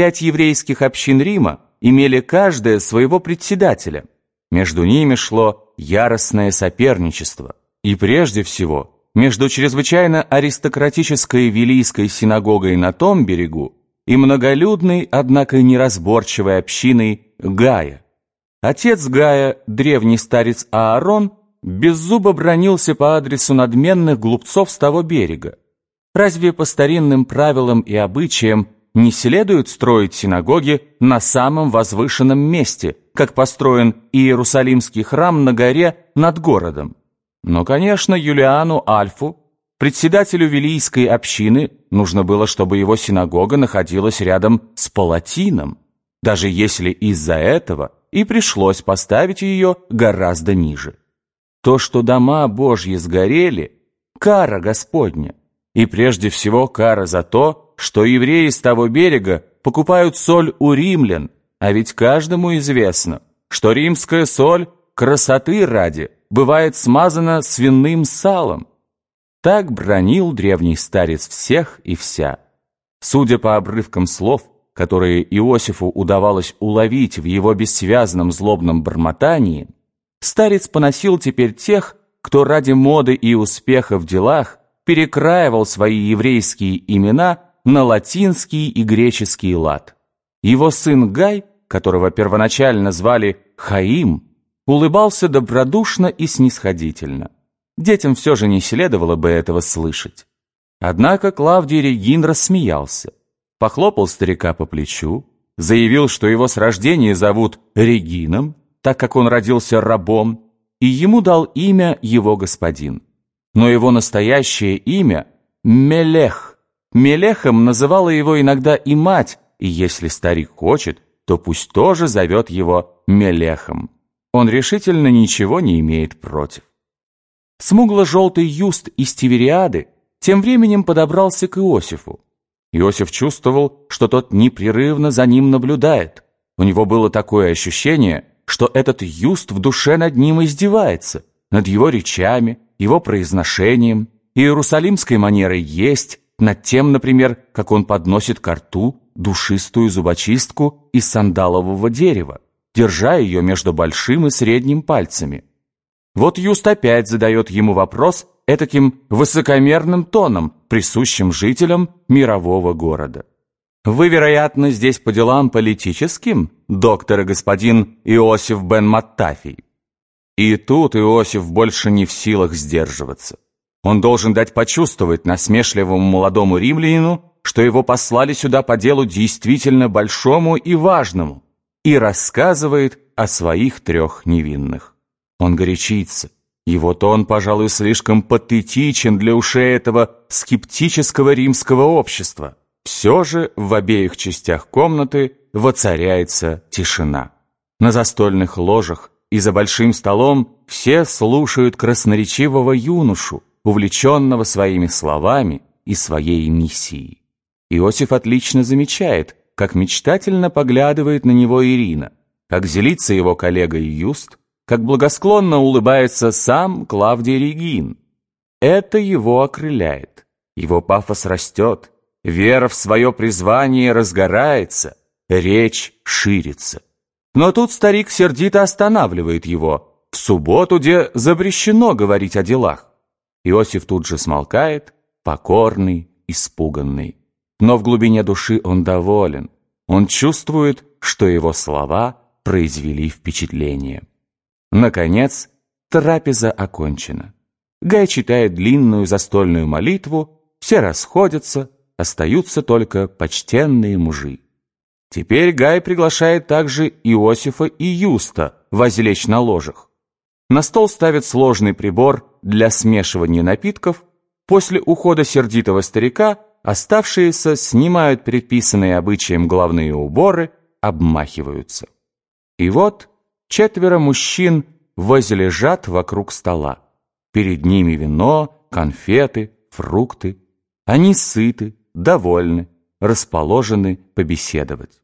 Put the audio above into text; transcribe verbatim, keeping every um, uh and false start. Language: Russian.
пять еврейских общин Рима имели каждая своего председателя. Между ними шло яростное соперничество. И прежде всего между чрезвычайно аристократической Вилийской синагогой на том берегу и многолюдной, однако неразборчивой общиной Гая. Отец Гая, древний старец Аарон, беззубо бранился по адресу надменных глупцов с того берега. Разве по старинным правилам и обычаям не следует строить синагоги на самом возвышенном месте, как построен Иерусалимский храм на горе над городом? Но, конечно, Юлиану Альфу, председателю Вилийской общины, нужно было, чтобы его синагога находилась рядом с Палатином, даже если из-за этого и пришлось поставить ее гораздо ниже. То, что дома Божьи сгорели, кара Господня, и прежде всего кара за то, что евреи с того берега покупают соль у римлян, а ведь каждому известно, что римская соль красоты ради бывает смазана свиным салом. Так бранил древний старец всех и вся. Судя по обрывкам слов, которые Иосифу удавалось уловить в его бессвязном злобном бормотании, старец поносил теперь тех, кто ради моды и успеха в делах перекраивал свои еврейские имена на латинский и греческий лад. Его сын Гай, которого первоначально звали Хаим, улыбался добродушно и снисходительно. Детям все же не следовало бы этого слышать. Однако Клавдий Регин рассмеялся, похлопал старика по плечу, заявил, что его с рождения зовут Регином, так как он родился рабом, и ему дал имя его господин. Но его настоящее имя — Мелех. Мелехом называла его иногда и мать, и если старик хочет, то пусть тоже зовет его Мелехом. Он решительно ничего не имеет против. Смугло-желтый Юст из Тивериады тем временем подобрался к Иосифу. Иосиф чувствовал, что тот непрерывно за ним наблюдает. У него было такое ощущение, что этот Юст в душе над ним издевается, над его речами, его произношением, иерусалимской манерой есть, над тем, например, как он подносит ко рту душистую зубочистку из сандалового дерева, держа ее между большим и средним пальцами. Вот Юст опять задает ему вопрос этаким высокомерным тоном, присущим жителям мирового города. «Вы, вероятно, здесь по делам политическим, доктор и господин Иосиф бен Маттафий?» И тут Иосиф больше не в силах сдерживаться. Он должен дать почувствовать насмешливому молодому римлянину, что его послали сюда по делу действительно большому и важному, и рассказывает о своих трех невинных. Он горячится. Его тон, пожалуй, слишком патетичен для ушей этого скептического римского общества. Все же в обеих частях комнаты воцаряется тишина. На застольных ложах и за большим столом все слушают красноречивого юношу, увлеченного своими словами и своей миссией. Иосиф отлично замечает, как мечтательно поглядывает на него Ирина, как злится его коллега Юст, как благосклонно улыбается сам Клавдий Регин. Это его окрыляет, его пафос растет, вера в свое призвание разгорается, речь ширится. Но тут старик сердито останавливает его, в субботу, где запрещено говорить о делах. Иосиф тут же смолкает, покорный, испуганный. Но в глубине души он доволен. Он чувствует, что его слова произвели впечатление. Наконец, трапеза окончена. Гай читает длинную застольную молитву, все расходятся, остаются только почтенные мужи. Теперь Гай приглашает также Иосифа и Юста возлечь на ложах. На стол ставят сложный прибор для смешивания напитков. После ухода сердитого старика оставшиеся снимают предписанные обычаем головные уборы, обмахиваются. И вот четверо мужчин возлежат вокруг стола. Перед ними вино, конфеты, фрукты. Они сыты, довольны, расположены побеседовать.